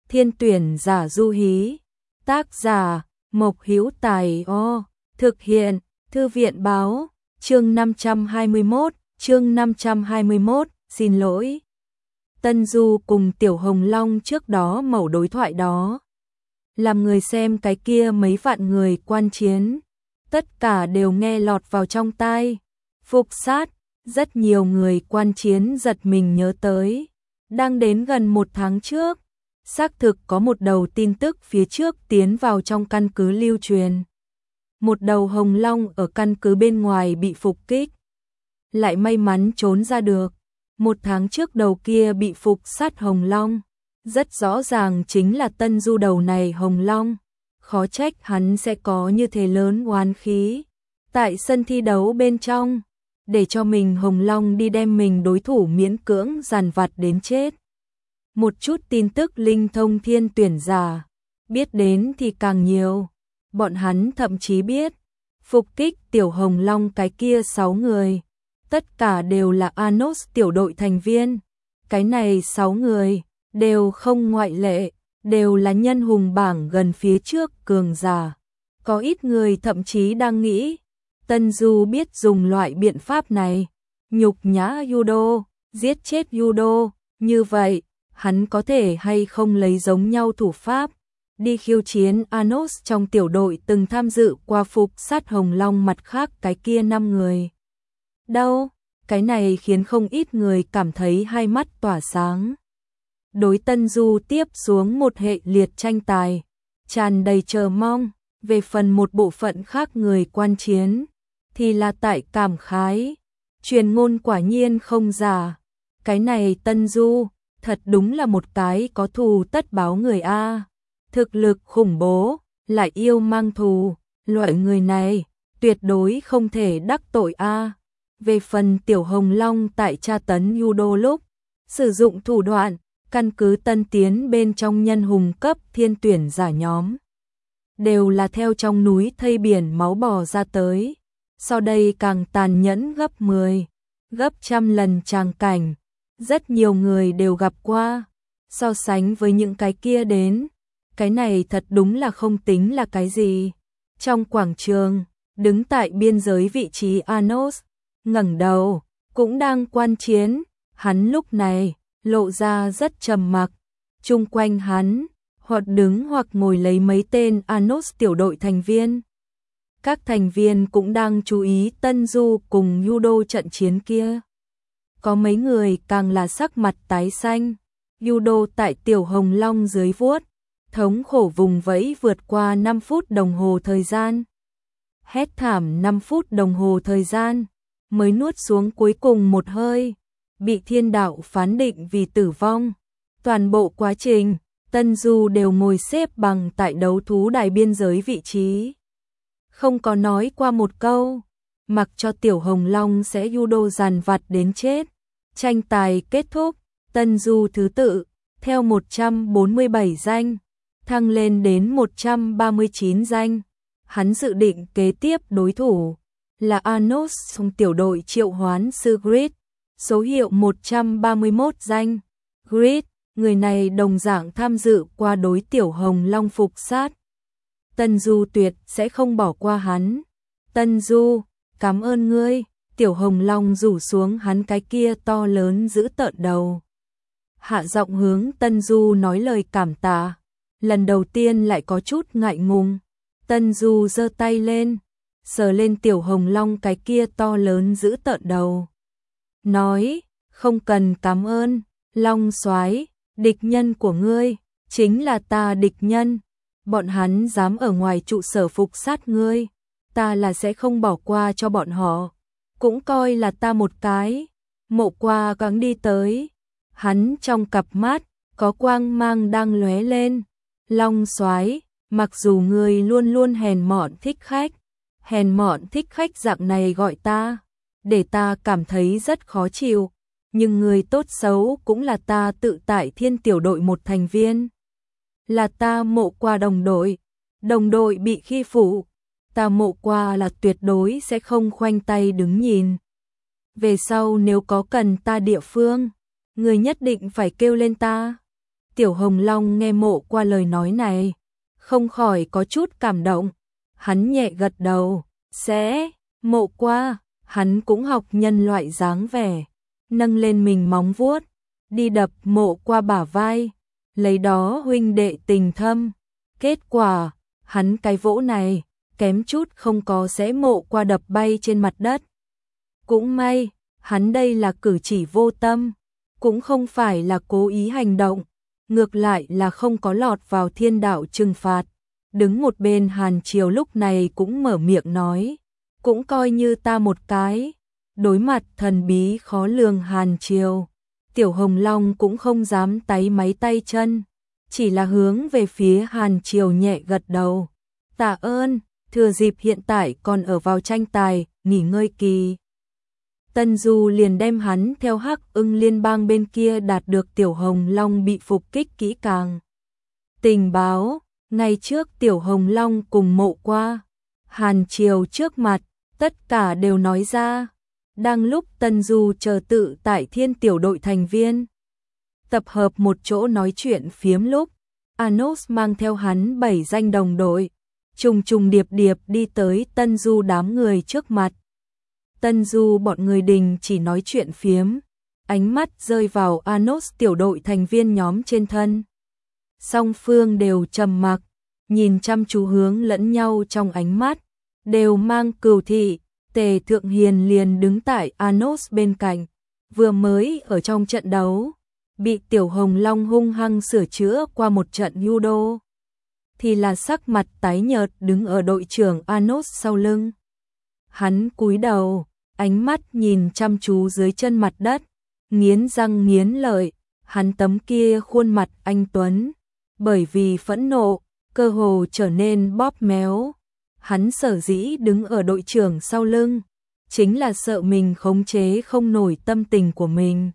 Thiên tuyển giả du hí. Tác giả Mộc Hữu Tài. Thực hiện Thư viện báo. Chương 521, xin lỗi. Tân Du cùng Tiểu Hồng Long trước đó mẩu đối thoại đó, làm người xem cái kia mấy vạn người quan chiến, tất cả đều nghe lọt vào trong tai. Phục sát, rất nhiều người quan chiến giật mình nhớ tới. Đang đến gần 1 tháng trước, xác thực có một đầu tin tức phía trước tiến vào trong căn cứ lưu truyền. Một đầu hồng long ở căn cứ bên ngoài bị phục kích, lại may mắn trốn ra được. 1 tháng trước đầu kia bị phục sát hồng long, rất rõ ràng chính là Tân Du đầu này hồng long. Khó trách hắn sẽ có như thế lớn oán khí. Tại sân thi đấu bên trong, để cho mình hồng long đi đem mình đối thủ miễn cưỡng dằn vặt đến chết. Một chút tin tức linh thông thiên tuyển giả, biết đến thì càng nhiều. Bọn hắn thậm chí biết, phục kích Tiểu Hồng Long cái kia 6 người, tất cả đều là Anos tiểu đội thành viên. Cái này 6 người, đều không ngoại lệ, đều là nhân hùng bảng gần phía trước cường giả. Có ít người thậm chí đang nghĩ, Tân Du biết dùng loại biện pháp này, nhục nhã judo, giết chết judo, như vậy, hắn có thể hay không lấy giống nhau thủ pháp, đi khiêu chiến Anos trong tiểu đội từng tham dự qua phục sát hồng long mặt khác cái kia 5 người. Đâu, cái này khiến không ít người cảm thấy hai mắt tỏa sáng. Đối Tân Du tiếp xuống một hệ liệt tranh tài, tràn đầy chờ mong. Về phần một bộ phận khác người quan chiến, thì là tại cảm khái. Truyền ngôn quả nhiên không giả. Cái này Tân Du, thật đúng là một cái có thù tất báo người A. Thực lực khủng bố, lại yêu mang thù, loại người này, tuyệt đối không thể đắc tội A. Về phần Tiểu Hồng Long tại tra tấn judo lúc, sử dụng thủ đoạn, căn cứ tân tiến bên trong nhân hùng cấp thiên tuyển giả nhóm. Đều là theo trong núi thây biển máu bò ra tới. Sau đây càng tàn nhẫn gấp 10, gấp trăm lần tràng cảnh. Rất nhiều người đều gặp qua. So sánh với những cái kia đến, cái này thật đúng là không tính là cái gì. Trong quảng trường, đứng tại biên giới vị trí Anos, ngẩng đầu, cũng đang quan chiến. Hắn lúc này, lộ ra rất trầm mặc. Chung quanh hắn, hoặc đứng hoặc ngồi lấy mấy tên Anos tiểu đội thành viên. Các thành viên cũng đang chú ý Tân Du cùng judo trận chiến kia. Có mấy người càng là sắc mặt tái xanh. Judo tại Tiểu Hồng Long dưới vuốt, thống khổ vùng vẫy vượt qua 5 phút đồng hồ thời gian. Hét thảm 5 phút đồng hồ thời gian, mới nuốt xuống cuối cùng một hơi, bị thiên đạo phán định vì tử vong. Toàn bộ quá trình, Tân Du đều ngồi xếp bằng tại đấu thú đài biên giới vị trí. Không có nói qua một câu, mặc cho Tiểu Hồng Long sẽ judo dàn vặt đến chết. Tranh tài kết thúc, Tân Du thứ tự, theo 147 danh, thăng lên đến 139 danh. Hắn dự định kế tiếp đối thủ là Anos trong tiểu đội triệu hoán sư Grid, số hiệu 131 danh. Grid, người này đồng dạng tham dự qua đối Tiểu Hồng Long phục sát. Tân Du tuyệt sẽ không bỏ qua hắn. Tân Du, cảm ơn ngươi. Tiểu Hồng Long rủ xuống hắn cái kia to lớn giữ tợn đầu. Hạ giọng hướng Tân Du nói lời cảm tạ. Lần đầu tiên lại có chút ngại ngùng. Tân Du giơ tay lên, sờ lên Tiểu Hồng Long cái kia to lớn giữ tợn đầu. Nói, không cần cảm ơn, Long soái, địch nhân của ngươi, chính là ta địch nhân. Bọn hắn dám ở ngoài trụ sở phục sát ngươi, ta là sẽ không bỏ qua cho bọn họ. Cũng coi là ta một cái. Mộ Qua gắng đi tới. Hắn trong cặp mắt, có quang mang đang lóe lên. Long soái, mặc dù ngươi luôn luôn hèn mọn thích khách dạng này gọi ta, để ta cảm thấy rất khó chịu. Nhưng người tốt xấu cũng là ta tự tại thiên tiểu đội một thành viên. Là ta Mộ Qua đồng đội bị khi phụ. Ta Mộ Qua là tuyệt đối sẽ không khoanh tay đứng nhìn. Về sau nếu có cần ta địa phương, người nhất định phải kêu lên ta. Tiểu Hồng Long nghe Mộ Qua lời nói này, không khỏi có chút cảm động. Hắn nhẹ gật đầu, sẽ, Mộ Qua, hắn cũng học nhân loại dáng vẻ, nâng lên mình móng vuốt, đi đập Mộ Qua bả vai, lấy đó huynh đệ tình thâm. Kết quả, hắn cái vỗ này, kém chút không có sẽ Mộ Qua đập bay trên mặt đất. Cũng may, hắn đây là cử chỉ vô tâm, cũng không phải là cố ý hành động, ngược lại là không có lọt vào thiên đạo trừng phạt. Đứng một bên Hàn Triều lúc này cũng mở miệng nói, cũng coi như ta một cái. Đối mặt thần bí khó lường Hàn Triều, Tiểu Hồng Long cũng không dám táy máy tay chân, chỉ là hướng về phía Hàn Triều nhẹ gật đầu. Tạ ơn, thừa dịp hiện tại còn ở vào tranh tài, nghỉ ngơi kỳ. Tân Du liền đem hắn theo Hắc Ưng liên bang bên kia đạt được Tiểu Hồng Long bị phục kích kỹ càng tình báo. Ngày trước Tiểu Hồng Long cùng Mộ Qua, Hàn Triều trước mặt, tất cả đều nói ra. Đang lúc Tân Du chờ tự tại Thiên tiểu đội thành viên tập hợp một chỗ nói chuyện phiếm lúc, Anos mang theo hắn 7 danh đồng đội, trùng trùng điệp điệp đi tới Tân Du đám người trước mặt. Tân Du bọn người đình chỉ nói chuyện phiếm, ánh mắt rơi vào Anos tiểu đội thành viên nhóm trên thân. Song phương đều trầm mặc, nhìn chăm chú hướng lẫn nhau trong ánh mắt, đều mang cừu thị. Tề Thượng Hiền liền đứng tại Anos bên cạnh, vừa mới ở trong trận đấu, bị Tiểu Hồng Long hung hăng sửa chữa qua một trận judo, thì là sắc mặt tái nhợt đứng ở đội trưởng Anos sau lưng. Hắn cúi đầu, ánh mắt nhìn chăm chú dưới chân mặt đất, nghiến răng nghiến lợi, hắn tấm kia khuôn mặt anh tuấn, bởi vì phẫn nộ, cơ hồ trở nên bóp méo. Hắn sở dĩ đứng ở đội trưởng sau lưng, chính là sợ mình khống chế không nổi tâm tình của mình.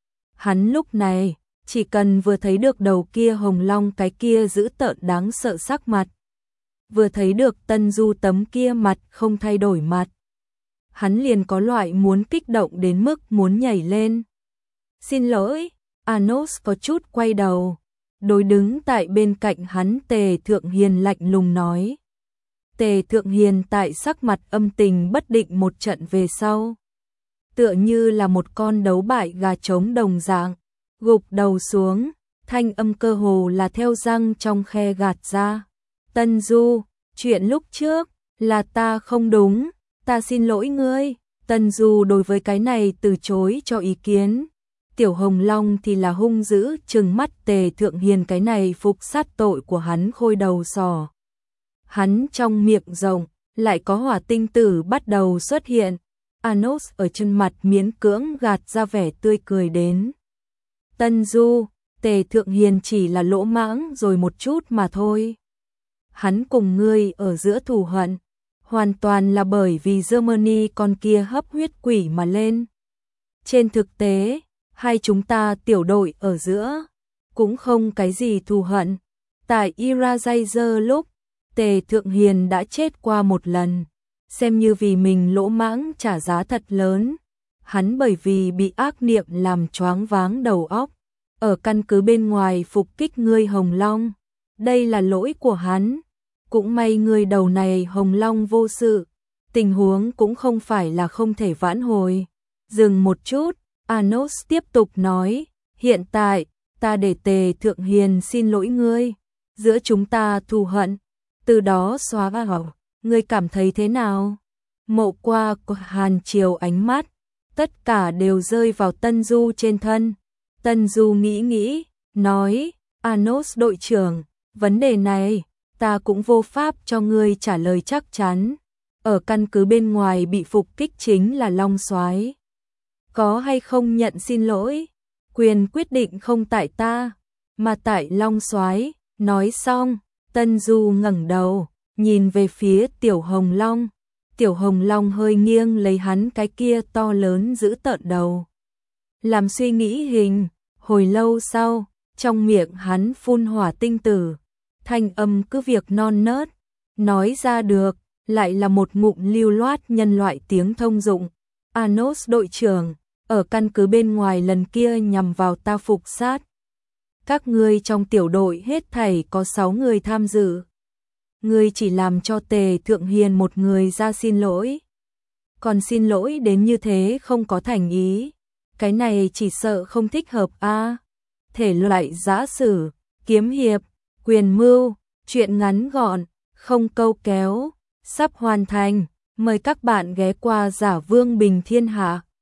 Hắn lúc này, chỉ cần vừa thấy được đầu kia Hồng Long cái kia dữ tợn đáng sợ sắc mặt, vừa thấy được Tân Du tấm kia mặt không thay đổi mặt, hắn liền có loại muốn kích động đến mức muốn nhảy lên. Xin lỗi, Anos có chút quay đầu, đối đứng tại bên cạnh hắn Tề Thượng Hiền lạnh lùng nói. Tề Thượng Hiền tại sắc mặt âm tình bất định một trận về sau, tựa như là một con đấu bại gà trống đồng dạng, gục đầu xuống, thanh âm cơ hồ là theo răng trong khe gạt ra. Tân Du, chuyện lúc trước là ta không đúng, ta xin lỗi ngươi. Tân Du đối với cái này từ chối cho ý kiến. Tiểu Hồng Long thì là hung dữ trừng mắt Tề Thượng Hiền cái này phục sát tội của hắn khôi đầu sò. Hắn trong miệng rộng, lại có hỏa tinh tử bắt đầu xuất hiện. Anos ở chân mặt miễn cưỡng gạt ra vẻ tươi cười đến. Tân Du, Tề Thượng Hiền chỉ là lỗ mãng rồi một chút mà thôi. Hắn cùng ngươi ở giữa thù hận, hoàn toàn là bởi vì Germany con kia hấp huyết quỷ mà lên. Trên thực tế, hai chúng ta tiểu đội ở giữa, cũng không cái gì thù hận. Tại Irajazer lúc, Tề Thượng Hiền đã chết qua một lần, xem như vì mình lỗ mãng trả giá thật lớn. Hắn bởi vì bị ác niệm làm choáng váng đầu óc, ở căn cứ bên ngoài phục kích ngươi Hồng Long. Đây là lỗi của hắn. Cũng may người đầu này Hồng Long vô sự, tình huống cũng không phải là không thể vãn hồi. Dừng một chút, Anos tiếp tục nói, hiện tại, ta để Tề Thượng Hiền xin lỗi ngươi, giữa chúng ta thù hận, từ đó xóa vào, ngươi cảm thấy thế nào? Mộ Qua của Hàn Triều ánh mắt, tất cả đều rơi vào Tân Du trên thân. Tân Du nghĩ, nói, Anos đội trưởng, vấn đề này, ta cũng vô pháp cho ngươi trả lời chắc chắn. Ở căn cứ bên ngoài bị phục kích chính là Long Soái. Có hay không nhận xin lỗi, quyền quyết định không tại ta, mà tại Long Soái. Nói xong, Tân Du ngẩng đầu, nhìn về phía Tiểu Hồng Long. Tiểu Hồng Long hơi nghiêng lấy hắn cái kia to lớn giữ tợn đầu, làm suy nghĩ hình. Hồi lâu sau, trong miệng hắn phun hỏa tinh tử, thanh âm cứ việc non nớt, nói ra được, lại là một ngụm lưu loát nhân loại tiếng thông dụng. Anos đội trưởng, ở căn cứ bên ngoài lần kia nhằm vào ta phục sát. Các ngươi trong tiểu đội hết thảy có 6 người tham dự. Ngươi chỉ làm cho Tề Thượng Hiền một người ra xin lỗi. Còn xin lỗi đến như thế không có thành ý. Cái này chỉ sợ không thích hợp a. Thể loại giã sử, kiếm hiệp, quyền mưu, truyện ngắn gọn, không câu kéo, sắp hoàn thành. Mời các bạn ghé qua Giả Vương Bình Thiên Hạ.